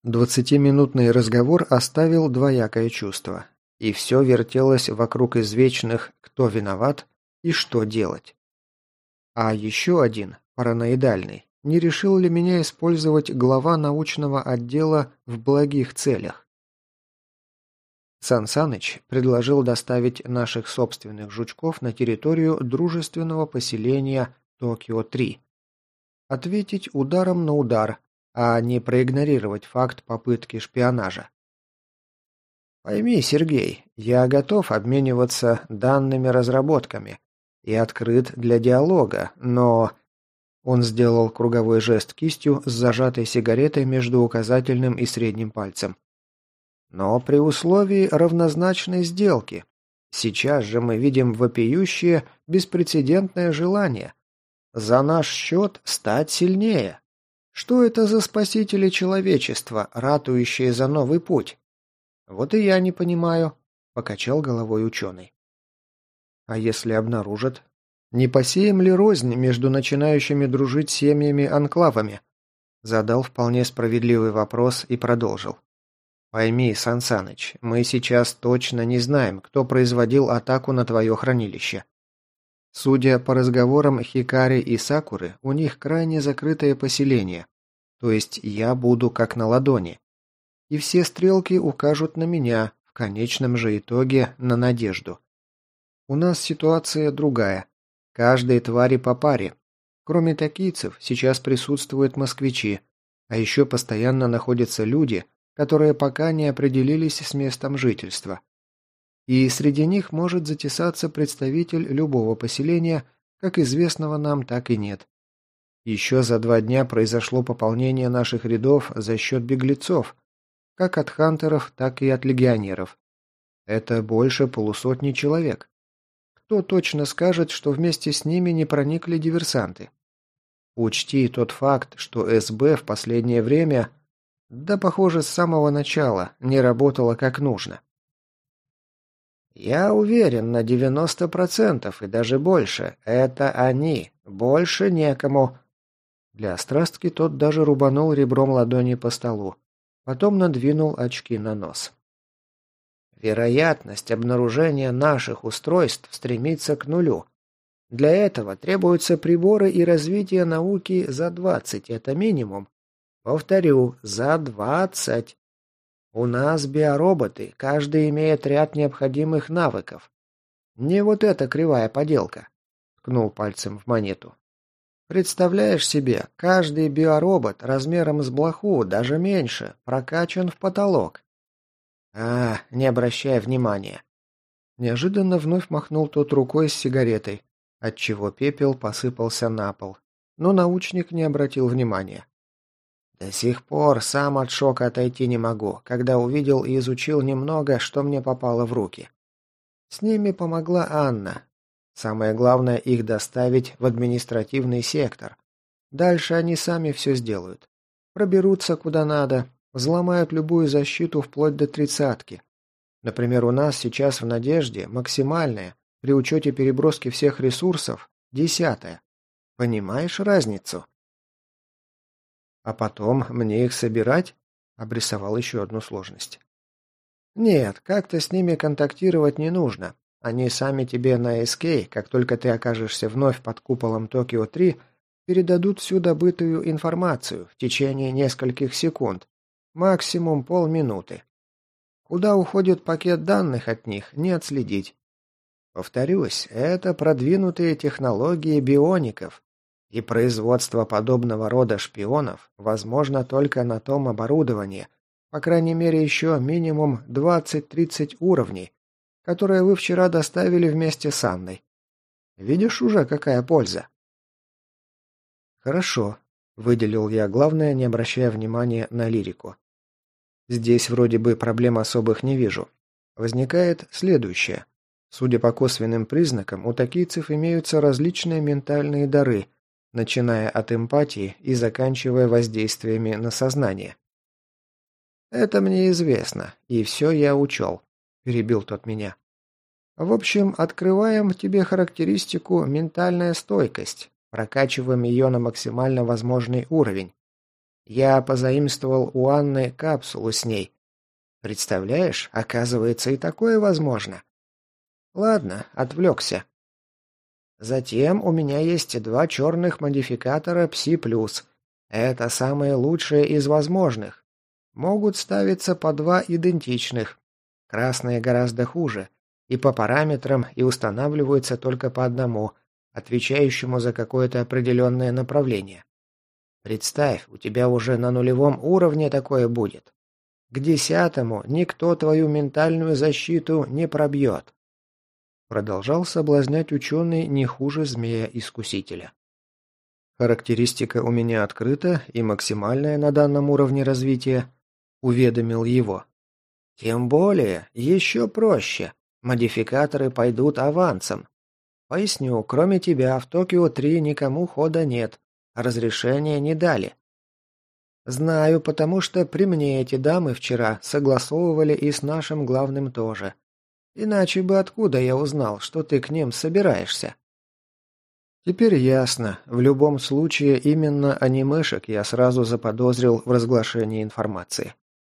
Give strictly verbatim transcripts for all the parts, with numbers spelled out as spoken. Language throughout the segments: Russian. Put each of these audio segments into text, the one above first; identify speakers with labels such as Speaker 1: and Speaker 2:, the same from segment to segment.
Speaker 1: Двадцатиминутный разговор оставил двоякое чувство. И все вертелось вокруг извечных «кто виноват» и «что делать». А еще один, параноидальный, не решил ли меня использовать глава научного отдела в благих целях? Сан Саныч предложил доставить наших собственных жучков на территорию дружественного поселения Токио-три. Ответить ударом на удар, а не проигнорировать факт попытки шпионажа. Пойми, Сергей, я готов обмениваться данными разработками и открыт для диалога, но... Он сделал круговой жест кистью с зажатой сигаретой между указательным и средним пальцем. Но при условии равнозначной сделки. Сейчас же мы видим вопиющее, беспрецедентное желание. За наш счет стать сильнее. Что это за спасители человечества, ратующие за новый путь? Вот и я не понимаю, покачал головой ученый. А если обнаружат? Не посеем ли рознь между начинающими дружить семьями-анклавами? Задал вполне справедливый вопрос и продолжил. Пойми, Сан Саныч, мы сейчас точно не знаем, кто производил атаку на твое хранилище. Судя по разговорам Хикари и Сакуры, у них крайне закрытое поселение, то есть я буду как на ладони. И все стрелки укажут на меня, в конечном же итоге на Надежду. У нас ситуация другая. Каждой твари по паре. Кроме токийцев, сейчас присутствуют москвичи, а еще постоянно находятся люди, которые пока не определились с местом жительства. И среди них может затесаться представитель любого поселения, как известного нам, так и нет. Еще за два дня произошло пополнение наших рядов за счет беглецов, как от хантеров, так и от легионеров. Это больше полусотни человек. Кто точно скажет, что вместе с ними не проникли диверсанты? Учти тот факт, что СБ в последнее время, да, похоже, с самого начала, не работало как нужно. Я уверен на девяносто процентов и даже больше. Это они. Больше некому. Для острастки тот даже рубанул ребром ладони по столу. Потом надвинул очки на нос. Вероятность обнаружения наших устройств стремится к нулю. Для этого требуются приборы и развитие науки за двадцать, это минимум. Повторю, за двадцать. У нас биороботы, каждый имеет ряд необходимых навыков. Не вот эта кривая поделка. Ткнул пальцем в монету. Представляешь себе, каждый биоробот размером с блоху, даже меньше, прокачан в потолок. А, не обращай внимания. Неожиданно вновь махнул тот рукой с сигаретой, отчего пепел посыпался на пол. Но научник не обратил внимания. До сих пор сам от шока отойти не могу, когда увидел и изучил немного, что мне попало в руки. С ними помогла Анна. Самое главное их доставить в административный сектор. Дальше они сами все сделают. Проберутся куда надо, взломают любую защиту вплоть до тридцатки. Например, у нас сейчас в «Надежде» максимальная, при учете переброски всех ресурсов, десятая. Понимаешь разницу? А потом мне их собирать? Обрисовал еще одну сложность. Нет, как-то с ними контактировать не нужно. Они сами тебе на эс кей, как только ты окажешься вновь под куполом Токио-три, передадут всю добытую информацию в течение нескольких секунд, максимум полминуты. Куда уходит пакет данных от них, не отследить. Повторюсь, это продвинутые технологии биоников, и производство подобного рода шпионов возможно только на том оборудовании, по крайней мере еще минимум двадцать-тридцать уровней, которые вы вчера доставили вместе с Анной. Видишь уже, какая польза? Хорошо, выделил я главное, не обращая внимания на лирику. Здесь вроде бы проблем особых не вижу. Возникает следующее. Судя по косвенным признакам, у токийцев имеются различные ментальные дары, начиная от эмпатии и заканчивая воздействиями на сознание. «Это мне известно, и все я учел», – перебил тот меня. «В общем, открываем тебе характеристику «ментальная стойкость», прокачиваем ее на максимально возможный уровень. Я позаимствовал у Анны капсулу с ней. Представляешь, оказывается, и такое возможно. Ладно, отвлекся. Затем у меня есть два черных модификатора Пси плюс. Это самые лучшие из возможных. Могут ставиться по два идентичных. Красные гораздо хуже. И по параметрам, и устанавливаются только по одному, отвечающему за какое-то определенное направление. Представь, у тебя уже на нулевом уровне такое будет. К десятому никто твою ментальную защиту не пробьет. Продолжал соблазнять ученый не хуже змея-искусителя. Характеристика у меня открыта и максимальная на данном уровне развития, уведомил его. Тем более, еще проще. Модификаторы пойдут авансом. Поясню, кроме тебя в Токио три никому хода нет, разрешения не дали. Знаю, потому что при мне эти дамы вчера согласовывали и с нашим главным тоже. Иначе бы откуда я узнал, что ты к ним собираешься? Теперь ясно. В любом случае, именно анимешек я сразу заподозрил в разглашении информации.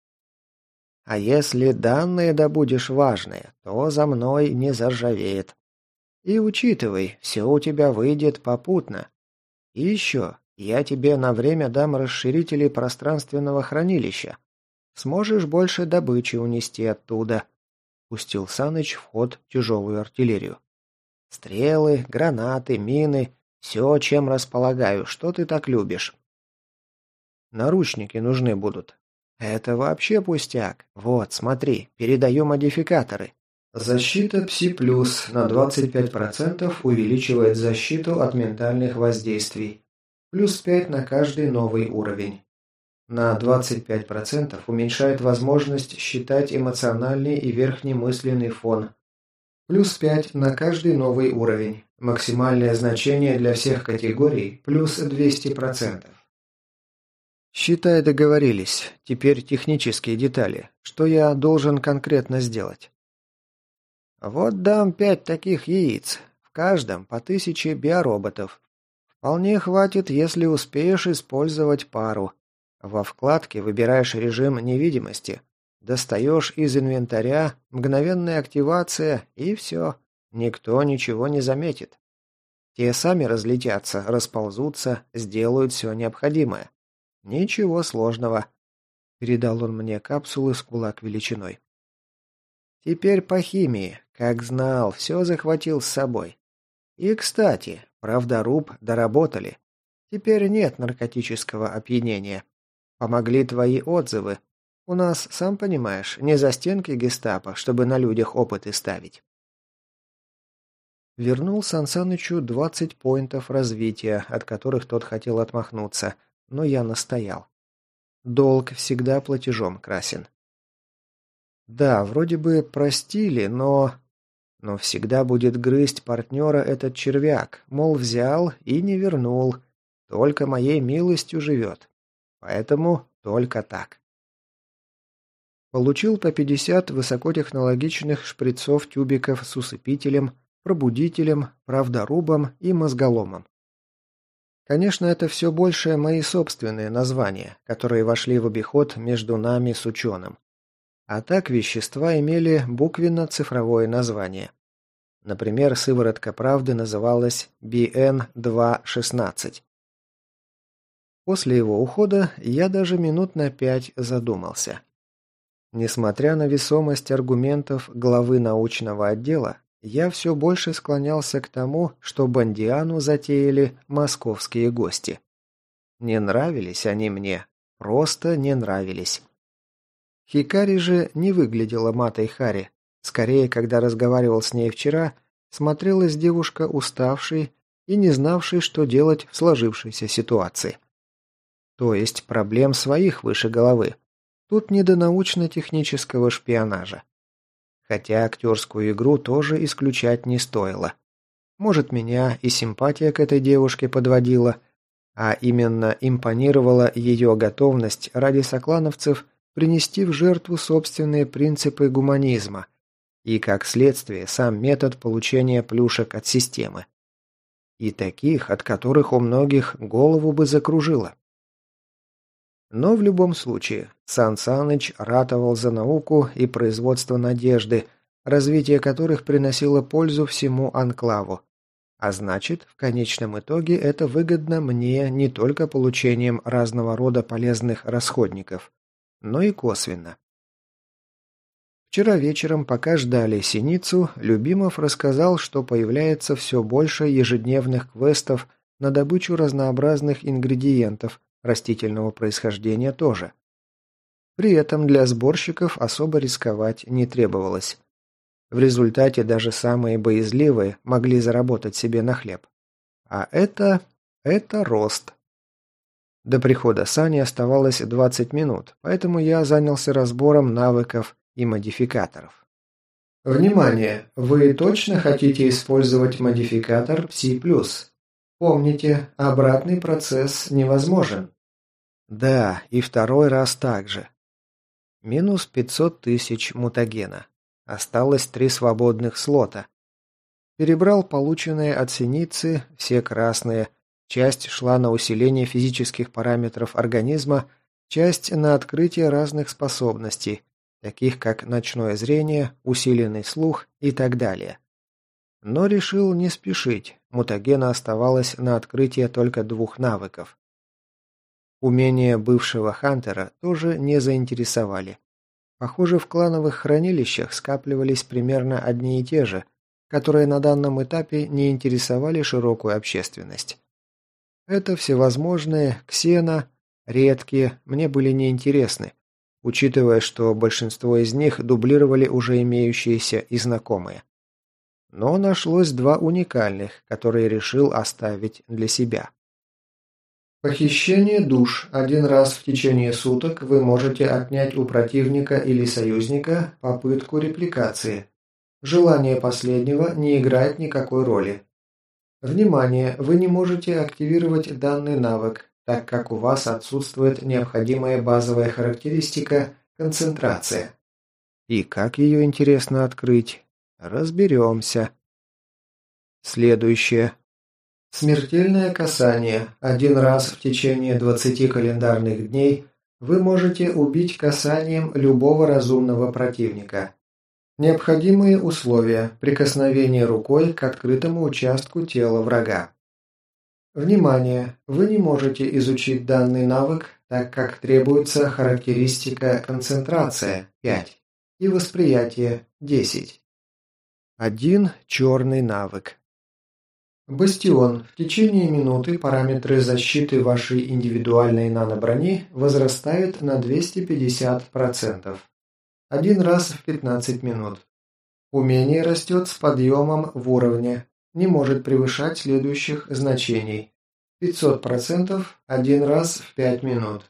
Speaker 1: А если данные добудешь важные, то за мной не заржавеет. И учитывай, все у тебя выйдет попутно. И еще, я тебе на время дам расширители пространственного хранилища. Сможешь больше добычи унести оттуда. Пустил Саныч в ход тяжелую артиллерию. Стрелы, гранаты, мины, все, чем располагаю, что ты так любишь. Наручники нужны будут. Это вообще пустяк. Вот, смотри, передаю модификаторы. Защита Пси плюс на двадцать пять процентов увеличивает защиту от ментальных воздействий. Плюс пять на каждый новый уровень. На двадцать пять процентов уменьшает возможность считать эмоциональный и верхний мысленный фон. Плюс пять на каждый новый уровень. Максимальное значение для всех категорий плюс двести процентов. Считай, договорились. Теперь технические детали. Что я должен конкретно сделать? Вот дам пять таких яиц. В каждом по тысяче биороботов. Вполне хватит, если успеешь использовать пару. Во вкладке выбираешь режим невидимости. Достаешь из инвентаря, мгновенная активация и все. Никто ничего не заметит. Те сами разлетятся, расползутся, сделают все необходимое. Ничего сложного. Передал он мне капсулы с кулак величиной. Теперь по химии. Как знал, все захватил с собой. И, кстати, правдоруб доработали. Теперь нет наркотического опьянения. Помогли твои отзывы. У нас, сам понимаешь, не застенки гестапо, чтобы на людях опыты ставить. Вернул Сансанычу двадцать поинтов развития, от которых тот хотел отмахнуться, но я настоял. Долг всегда платежом красен. Да, вроде бы простили, но... Но всегда будет грызть партнера этот червяк, мол, взял и не вернул. Только моей милостью живет. Поэтому только так. Получил по пятьдесят высокотехнологичных шприцов-тюбиков с усыпителем, пробудителем, правдорубом и мозголомом. Конечно, это все больше мои собственные названия, которые вошли в обиход между нами с ученым. А так вещества имели буквенно-цифровое название. Например, сыворотка правды называлась би эн два шестнадцать. После его ухода я даже минут на пять задумался. Несмотря на весомость аргументов главы научного отдела, я все больше склонялся к тому, что Бондиану затеяли московские гости. Не нравились они мне, просто не нравились. Хикари же не выглядела Матой Хари. Скорее, когда разговаривал с ней вчера, смотрелась девушка уставшей и не знавшей, что делать в сложившейся ситуации. То есть проблем своих выше головы. Тут не до научно-технического шпионажа. Хотя актерскую игру тоже исключать не стоило. Может, меня и симпатия к этой девушке подводила, а именно импонировала ее готовность ради соклановцев принести в жертву собственные принципы гуманизма и, как следствие, сам метод получения плюшек от системы. И таких, от которых у многих голову бы закружило. Но в любом случае, Сан Саныч ратовал за науку и производство надежды, развитие которых приносило пользу всему анклаву. А значит, в конечном итоге это выгодно мне не только получением разного рода полезных расходников, но и косвенно. Вчера вечером, пока ждали Синицу, Любимов рассказал, что появляется все больше ежедневных квестов на добычу разнообразных ингредиентов, растительного происхождения тоже. При этом для сборщиков особо рисковать не требовалось. В результате даже самые боязливые могли заработать себе на хлеб. А это... это рост. До прихода Сани оставалось двадцать минут, поэтому я занялся разбором навыков и модификаторов. Внимание! Вы точно хотите использовать модификатор Пси плюс? Помните, обратный процесс невозможен. Да, и второй раз так же. Минус пятьсот тысяч мутагена. Осталось три свободных слота. Перебрал полученные от Синицы, все красные. Часть шла на усиление физических параметров организма, часть на открытие разных способностей, таких как ночное зрение, усиленный слух и так далее. Но решил не спешить, мутагена оставалось на открытие только двух навыков. Умения бывшего Хантера тоже не заинтересовали. Похоже, в клановых хранилищах скапливались примерно одни и те же, которые на данном этапе не интересовали широкую общественность. Это всевозможные ксено, редкие, мне были неинтересны, учитывая, что большинство из них дублировали уже имеющиеся и знакомые. Но нашлось два уникальных, которые решил оставить для себя. Похищение душ. Один раз в течение суток вы можете отнять у противника или союзника попытку репликации. Желание последнего не играет никакой роли. Внимание! Вы не можете активировать данный навык, так как у вас отсутствует необходимая базовая характеристика концентрация. И как ее интересно открыть? Разберемся. Следующее. Смертельное касание. Один раз в течение двадцати календарных дней вы можете убить касанием любого разумного противника. Необходимые условия. Прикосновение рукой к открытому участку тела врага. Внимание! Вы не можете изучить данный навык, так как требуется характеристика концентрация пять и восприятие десять. Один черный навык. Бастион. В течение минуты параметры защиты вашей индивидуальной наноброни возрастают на двести пятьдесят процентов. Один раз в пятнадцать минут. Умение растет с подъемом в уровне. Не может превышать следующих значений. пятьсот процентов один раз в пять минут.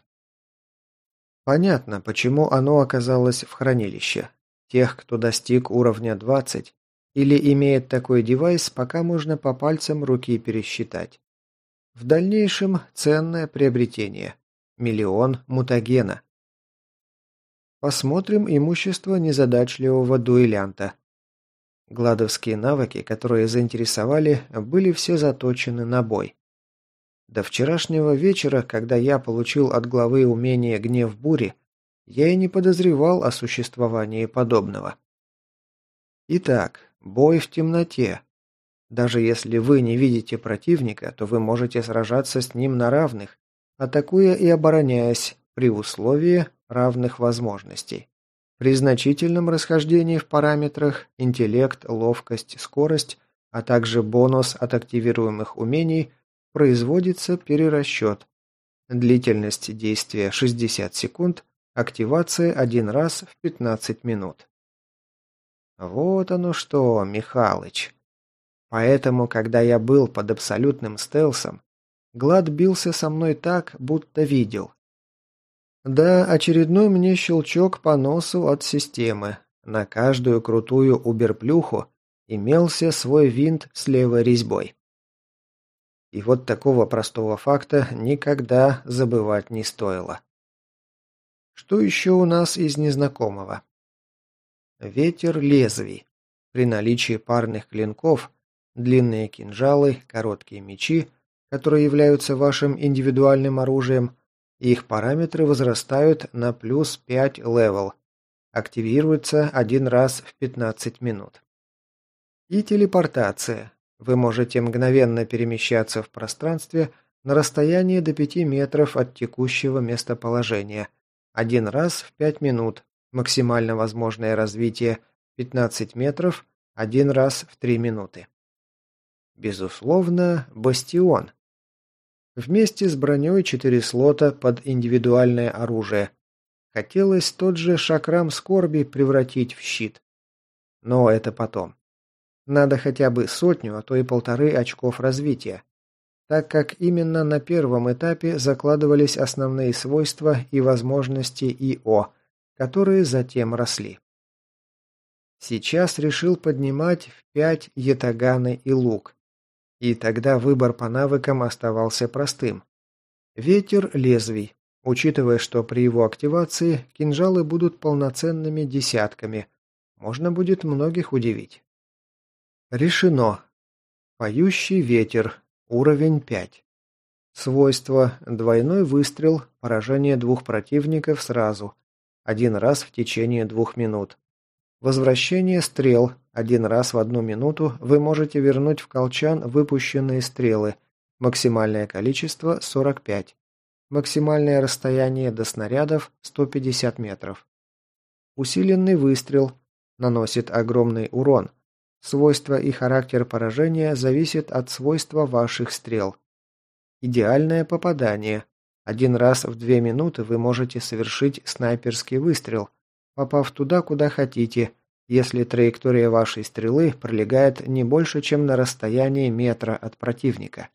Speaker 1: Понятно, почему оно оказалось в хранилище. Тех, кто достиг уровня двадцать, или имеет такой девайс, пока можно по пальцам руки пересчитать. В дальнейшем ценное приобретение. Миллион мутагена. Посмотрим имущество незадачливого дуэлянта. Гладовские навыки, которые заинтересовали, были все заточены на бой. До вчерашнего вечера, когда я получил от главы умение «Гнев бури», я и не подозревал о существовании подобного. Итак, бой в темноте. Даже если вы не видите противника, то вы можете сражаться с ним на равных, атакуя и обороняясь, при условии равных возможностей. При значительном расхождении в параметрах интеллект, ловкость, скорость, а также бонус от активируемых умений производится перерасчет. Длительность действия шестьдесят секунд, активация один раз в пятнадцать минут. Вот оно что, Михалыч. Поэтому, когда я был под абсолютным стелсом, Глад бился со мной так, будто видел. Да, очередной мне щелчок по носу от системы. На каждую крутую уберплюху имелся свой винт с левой резьбой. И вот такого простого факта никогда забывать не стоило. Что еще у нас из незнакомого? Ветер лезвий. При наличии парных клинков, длинные кинжалы, короткие мечи, которые являются вашим индивидуальным оружием, Их параметры возрастают на плюс пять левел. Активируется один раз в пятнадцать минут. И телепортация. Вы можете мгновенно перемещаться в пространстве на расстоянии до пяти метров от текущего местоположения. Один раз в пять минут. Максимально возможное развитие пятнадцать метров, один раз в три минуты. Безусловно, бастион. Вместе с броней четыре слота под индивидуальное оружие. Хотелось тот же шакрам скорби превратить в щит. Но это потом. Надо хотя бы сотню, а то и полторы очков развития, так как именно на первом этапе закладывались основные свойства и возможности ИО, которые затем росли. Сейчас решил поднимать в пять ятаганы и лук. И тогда выбор по навыкам оставался простым. Ветер лезвий, учитывая, что при его активации кинжалы будут полноценными десятками, можно будет многих удивить. Решено. Поющий ветер, уровень пять. Свойство: двойной выстрел, поражение двух противников сразу, один раз в течение двух минут. Возвращение стрел. Один раз в одну минуту вы можете вернуть в колчан выпущенные стрелы. Максимальное количество сорок пять. Максимальное расстояние до снарядов сто пятьдесят метров. Усиленный выстрел. Наносит огромный урон. Свойства и характер поражения зависят от свойства ваших стрел. Идеальное попадание. Один раз в две минуты вы можете совершить снайперский выстрел, попав туда, куда хотите, если траектория вашей стрелы пролегает не больше, чем на расстоянии метра от противника.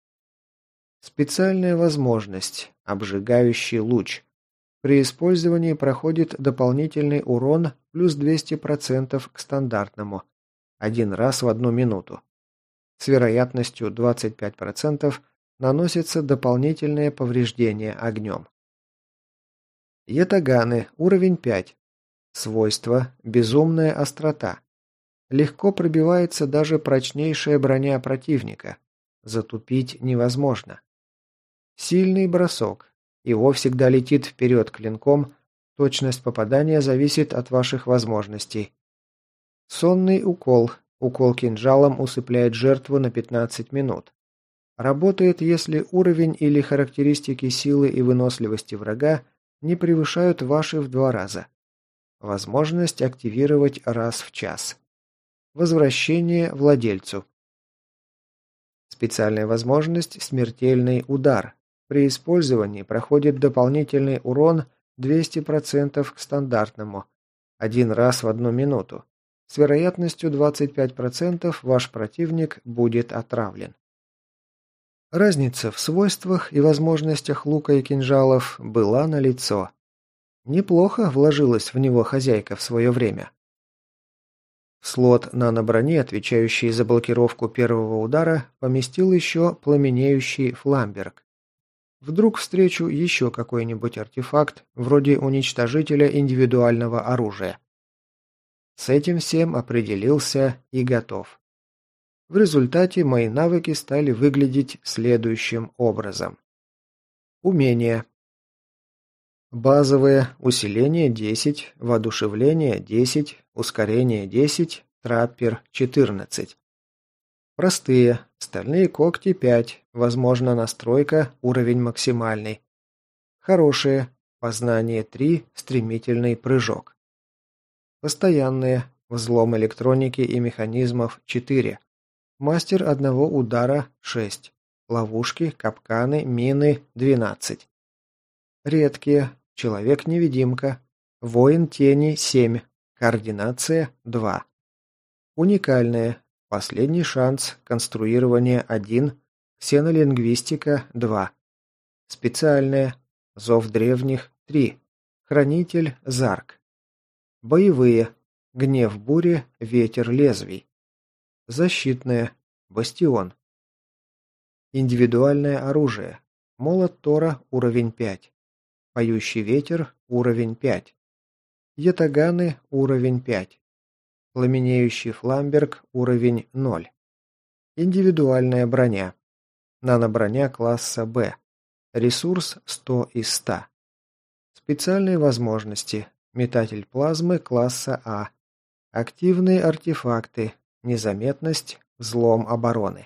Speaker 1: Специальная возможность. Обжигающий луч. При использовании проходит дополнительный урон плюс двести процентов к стандартному. Один раз в одну минуту. С вероятностью двадцать пять процентов наносится дополнительное повреждение огнем. Ятаганы. Уровень пять. Свойство: безумная острота. Легко пробивается даже прочнейшая броня противника. Затупить невозможно. Сильный бросок. Его всегда летит вперед клинком. Точность попадания зависит от ваших возможностей. Сонный укол. Укол кинжалом усыпляет жертву на пятнадцать минут. Работает, если уровень или характеристики силы и выносливости врага не превышают ваши в два раза. Возможность активировать раз в час. Возвращение владельцу. Специальная возможность «Смертельный удар». При использовании проходит дополнительный урон двести процентов к стандартному. Один раз в одну минуту. С вероятностью двадцать пять процентов ваш противник будет отравлен. Разница в свойствах и возможностях лука и кинжалов была налицо. Неплохо вложилась в него хозяйка в свое время. В слот нано-брони, отвечающий за блокировку первого удара, поместил еще пламенеющий фламберг. Вдруг встречу еще какой-нибудь артефакт, вроде уничтожителя индивидуального оружия. С этим всем определился и готов. В результате мои навыки стали выглядеть следующим образом. Умения. Базовые: усиление десять, воодушевление десять, ускорение десять, траппер четырнадцать. Простые: стальные когти пять, возможно настройка, уровень максимальный. Хорошие: познание три, стремительный прыжок. Постоянные: взлом электроники и механизмов четыре. Мастер одного удара шесть. Ловушки, капканы, мины двенадцать. Редкие: человек-невидимка, воин тени семь, координация два. Уникальные: последний шанс, конструирование один, ксенолингвистика два. Специальные: зов древних три, хранитель Зарк. Боевые: гнев бури, ветер лезвий. Защитные: бастион. Индивидуальное оружие: молот Тора, уровень пять. Поющий ветер, уровень пять. Ятаганы, уровень пять. Пламенеющий фламберг, уровень ноль. Индивидуальная броня. Нано-броня класса Б. Ресурс сто из ста. Специальные возможности. Метатель плазмы класса А. Активные артефакты. Незаметность. Взлом обороны.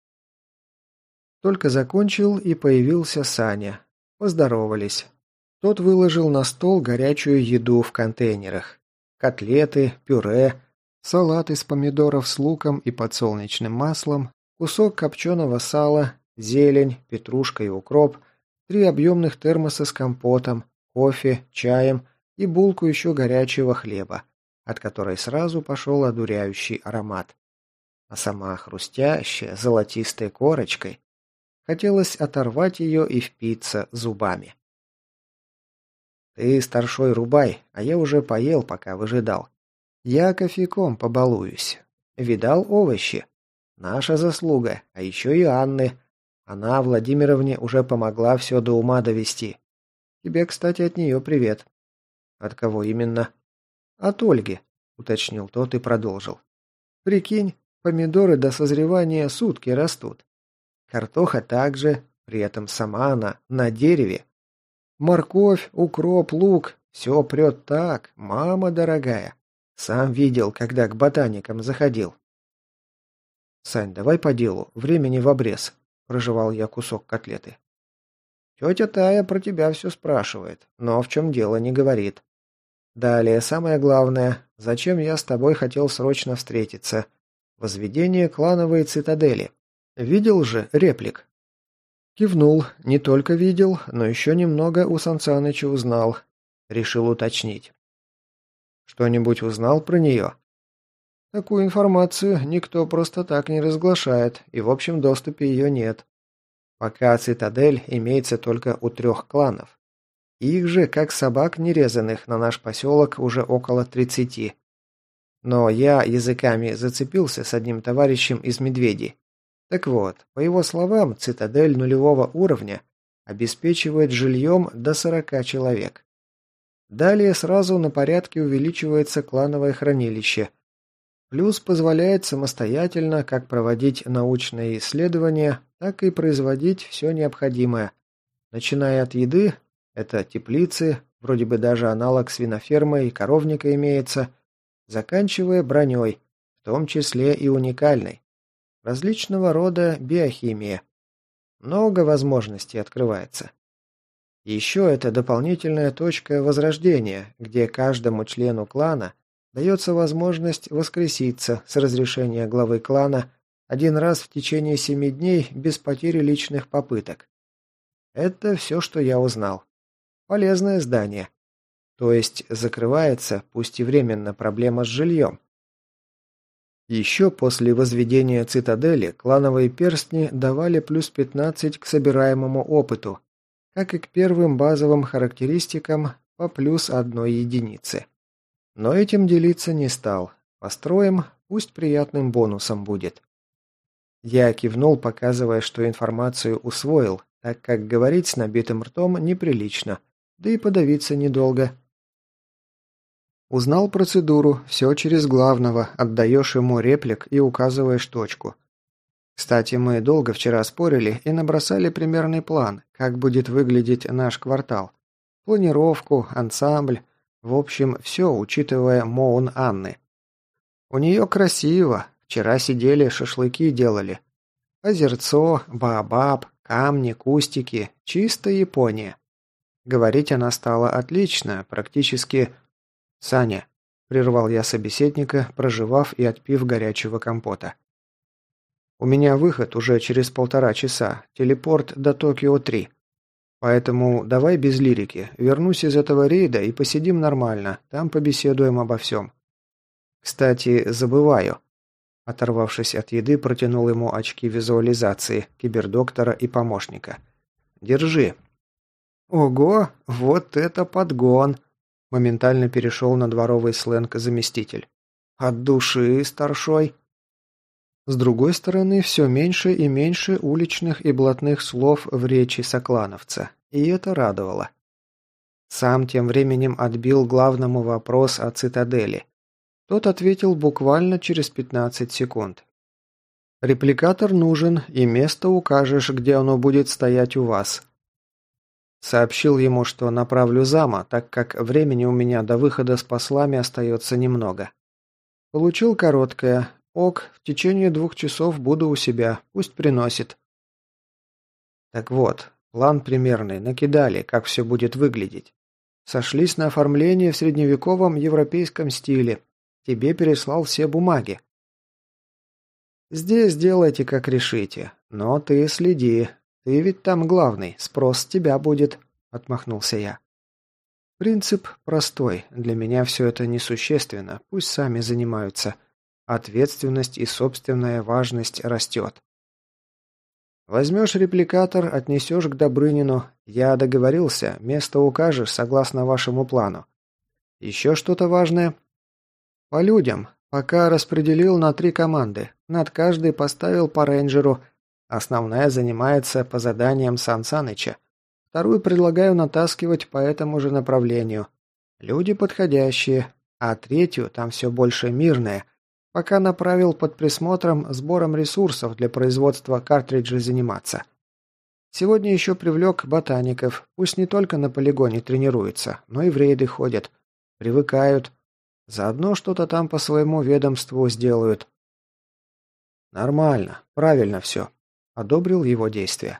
Speaker 1: Только закончил, и появился Саня. Поздоровались. Тот выложил на стол горячую еду в контейнерах. Котлеты, пюре, салат из помидоров с луком и подсолнечным маслом, кусок копченого сала, зелень, петрушка и укроп, три объемных термоса с компотом, кофе, чаем и булку еще горячего хлеба, от которой сразу пошел одуряющий аромат. А сама хрустящая, золотистой корочкой, хотелось оторвать ее и впиться зубами. «Ты, старшой, рубай, а я уже поел, пока выжидал. Я кофейком побалуюсь. Видал овощи? Наша заслуга, а еще и Анны. Она Владимировне уже помогла все до ума довести. Тебе, кстати, от нее привет». «От кого именно?» «От Ольги», — уточнил тот и продолжил. «Прикинь, помидоры до созревания сутки растут. Картоха также, при этом сама она на дереве. Морковь, укроп, лук – все прет так, мама дорогая. Сам видел, когда к ботаникам заходил». «Сань, давай по делу, времени в обрез», – прожевал я кусок котлеты. «Тетя Тая про тебя все спрашивает, но в чем дело не говорит. Далее, самое главное, зачем я с тобой хотел срочно встретиться. Возведение клановой цитадели. Видел же реплик?» Кивнул. Не только видел, но еще немного у Сан Саныча узнал. Решил уточнить. «Что-нибудь узнал про нее?» «Такую информацию никто просто так не разглашает, и в общем доступе ее нет. Пока цитадель имеется только у трех кланов. Их же, как собак нерезанных, на наш поселок уже около тридцати. Но я языками зацепился с одним товарищем из Медведей. Так вот, по его словам, цитадель нулевого уровня обеспечивает жильем до сорока человек. Далее сразу на порядке увеличивается клановое хранилище. Плюс позволяет самостоятельно как проводить научные исследования, так и производить все необходимое. Начиная от еды, это теплицы, вроде бы даже аналог свинофермы и коровника имеется, заканчивая броней, в том числе и уникальной. Различного рода биохимия. Много возможностей открывается. Еще это дополнительная точка возрождения, где каждому члену клана дается возможность воскреситься с разрешения главы клана один раз в течение семи дней без потери личных попыток. Это все, что я узнал. Полезное здание. То есть закрывается, пусть и временно, проблема с жильем. Еще после возведения цитадели клановые перстни давали плюс пятнадцать к собираемому опыту, как и к первым базовым характеристикам по плюс одной единице. Но этим делиться не стал. Построим, пусть приятным бонусом будет. Я кивнул, показывая, что информацию усвоил, так как говорить с набитым ртом неприлично, да и подавиться недолго. Узнал процедуру, все через главного, отдаешь ему реплик и указываешь точку. Кстати, мы долго вчера спорили и набросали примерный план, как будет выглядеть наш квартал. Планировку, ансамбль, в общем, все, учитывая Моун Анны. У нее красиво, вчера сидели, шашлыки делали. Озерцо, баобаб, камни, кустики, чистая Япония. Говорить она стала отлично, практически... «Саня», – прервал я собеседника, прожевав и отпив горячего компота. «У меня выход уже через полтора часа, телепорт до Токио три. Поэтому давай без лирики, вернусь из этого рейда и посидим нормально, там побеседуем обо всем. Кстати, забываю». Оторвавшись от еды, протянул ему очки визуализации, кибердоктора и помощника. «Держи». «Ого, вот это подгон!» Моментально перешел на дворовый сленг заместитель. «От души, старшой!» С другой стороны, все меньше и меньше уличных и блатных слов в речи соклановца, и это радовало. Сам тем временем отбил главному вопрос о цитадели. Тот ответил буквально через пятнадцать секунд. «Репликатор нужен, и место укажешь, где оно будет стоять у вас. Сообщил ему, что направлю зама, так как времени у меня до выхода с послами остается немного. Получил короткое. Ок, в течение двух часов буду у себя, пусть приносит. Так вот, план примерный, накидали, как все будет выглядеть. Сошлись на оформлении в средневековом европейском стиле. Тебе переслал все бумаги. Здесь делайте, как решите. Но ты следи. Ты ведь там главный, спрос с тебя будет, отмахнулся я. Принцип простой. Для меня все это несущественно. Пусть сами занимаются. Ответственность и собственная важность растет. Возьмешь репликатор, отнесешь к Добрынину. Я договорился, место укажешь согласно вашему плану. Еще что-то важное? По людям. Пока распределил на три команды. Над каждой поставил по рейнджеру. Основная занимается по заданиям Сан Саныча. Вторую предлагаю натаскивать по этому же направлению. Люди подходящие. А третью, там все больше мирное, пока направил под присмотром сбором ресурсов для производства картриджей заниматься. Сегодня еще привлек ботаников. Пусть не только на полигоне тренируются, но и в рейды ходят. Привыкают. Заодно что-то там по своему ведомству сделают. Нормально, правильно все. Одобрил его действия.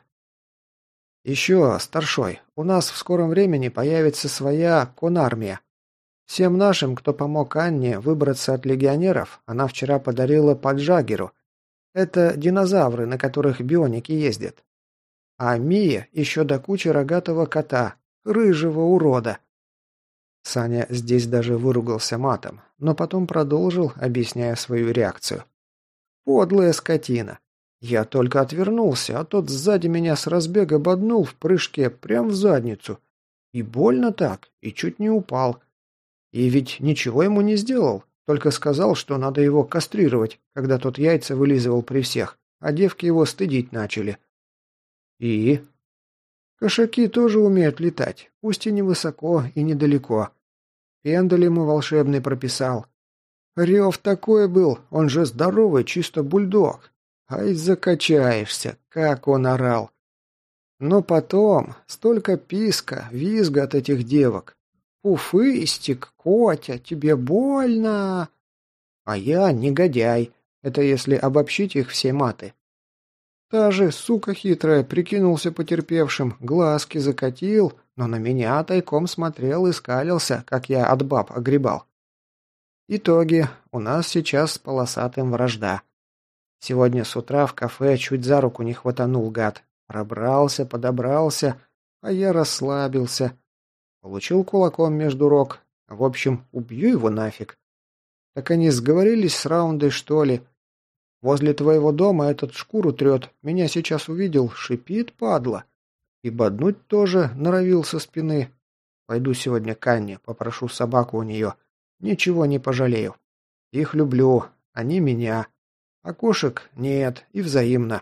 Speaker 1: Еще, старшой, у нас в скором времени появится своя конармия. Всем нашим, кто помог Анне выбраться от легионеров, она вчера подарила поджагеру. Это динозавры, на которых бионики ездят. А Мия еще до кучи рогатого кота, рыжего урода. Саня здесь даже выругался матом, но потом продолжил, объясняя свою реакцию. Подлая скотина. Я только отвернулся, а тот сзади меня с разбега боднул в прыжке прямо в задницу. И больно так, и чуть не упал. И ведь ничего ему не сделал, только сказал, что надо его кастрировать, когда тот яйца вылизывал при всех, а девки его стыдить начали. И? Кошаки тоже умеют летать, пусть и не высоко, и недалеко. Пендаль ему волшебный прописал. Рев такой был, он же здоровый, чисто бульдог. Ай, закачаешься, как он орал. Но потом столько писка, визга от этих девок. «Пуфыстик, Котя, тебе больно!» А я негодяй, это если обобщить их все маты. Та же, сука хитрая, прикинулся потерпевшим, глазки закатил, но на меня тайком смотрел и скалился, как я от баб огребал. Итоги. У нас сейчас с полосатым вражда. Сегодня с утра в кафе чуть за руку не хватанул гад. Пробрался, подобрался, а я расслабился. Получил кулаком между рог. В общем, убью его нафиг. Так они сговорились с раундой, что ли? Возле твоего дома этот шкуру трет. Меня сейчас увидел, шипит, падла. И боднуть тоже норовил со спины. Пойду сегодня к Анне, попрошу собаку у нее. Ничего не пожалею. Их люблю, они меня. А кошек нет, и взаимно.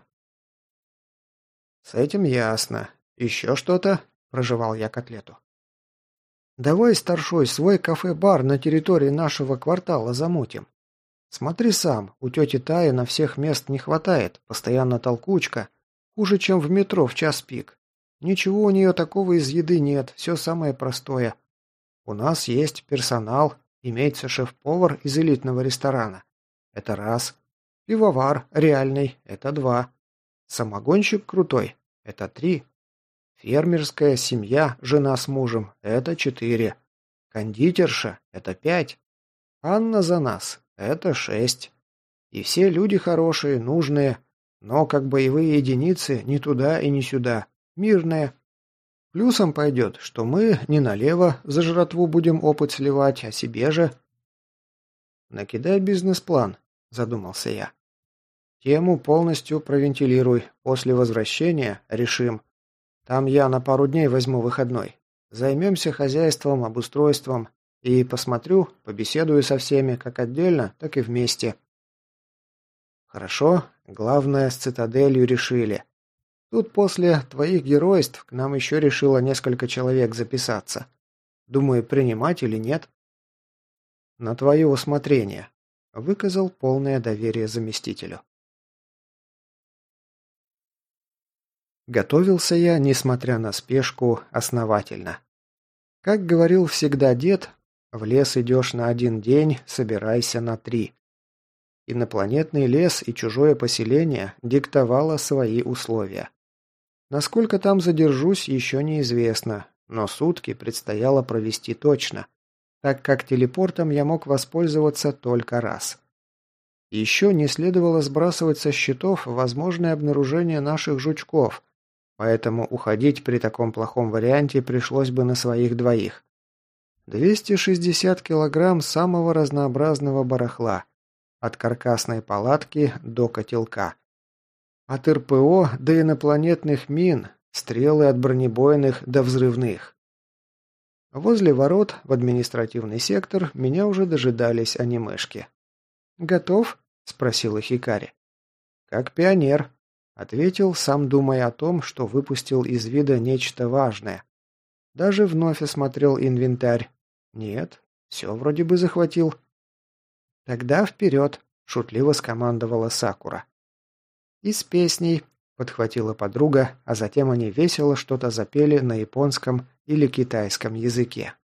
Speaker 1: С этим ясно. Еще что-то? Прожевал я котлету. Давай, старшой, свой кафе-бар на территории нашего квартала замутим. Смотри сам, у тети Таи на всех мест не хватает, постоянно толкучка. Хуже, чем в метро в час пик. Ничего у нее такого из еды нет, все самое простое. У нас есть персонал, имеется шеф-повар из элитного ресторана. Это раз. Пивовар реальный – это два. Самогонщик крутой – это три. Фермерская семья, жена с мужем – это четыре. Кондитерша – это пять. Анна за нас – это шесть. И все люди хорошие, нужные, но как боевые единицы ни туда и ни сюда, мирные. Плюсом пойдет, что мы не налево за жратву будем опыт сливать, а себе же. Накидай бизнес-план, задумался я. Тему полностью провентилируй, после возвращения решим. Там я на пару дней возьму выходной. Займемся хозяйством, обустройством. И посмотрю, побеседую со всеми, как отдельно, так и вместе. Хорошо, главное, с цитаделью решили. Тут после твоих геройств к нам еще решило несколько человек записаться. Думаю, принимать или нет. На твое усмотрение. Выказал полное доверие заместителю. Готовился я, несмотря на спешку, основательно. Как говорил всегда дед, в лес идешь на один день, собирайся на три. Инопланетный лес и чужое поселение диктовало свои условия. Насколько там задержусь, еще неизвестно, но сутки предстояло провести точно, так как телепортом я мог воспользоваться только раз. Еще не следовало сбрасывать со счетов возможное обнаружение наших жучков, поэтому уходить при таком плохом варианте пришлось бы на своих двоих. двести шестьдесят килограмм самого разнообразного барахла, от каркасной палатки до котелка. От РПО до инопланетных мин, стрелы от бронебойных до взрывных. Возле ворот в административный сектор меня уже дожидались анимешки. «Готов?» – спросила Хикари. «Как пионер», – ответил, сам думая о том, что выпустил из вида нечто важное. Даже вновь осмотрел инвентарь. Нет, все вроде бы захватил. «Тогда вперед!» – шутливо скомандовала Сакура. «И с песней!» – подхватила подруга, а затем они весело что-то запели на японском или китайском языке.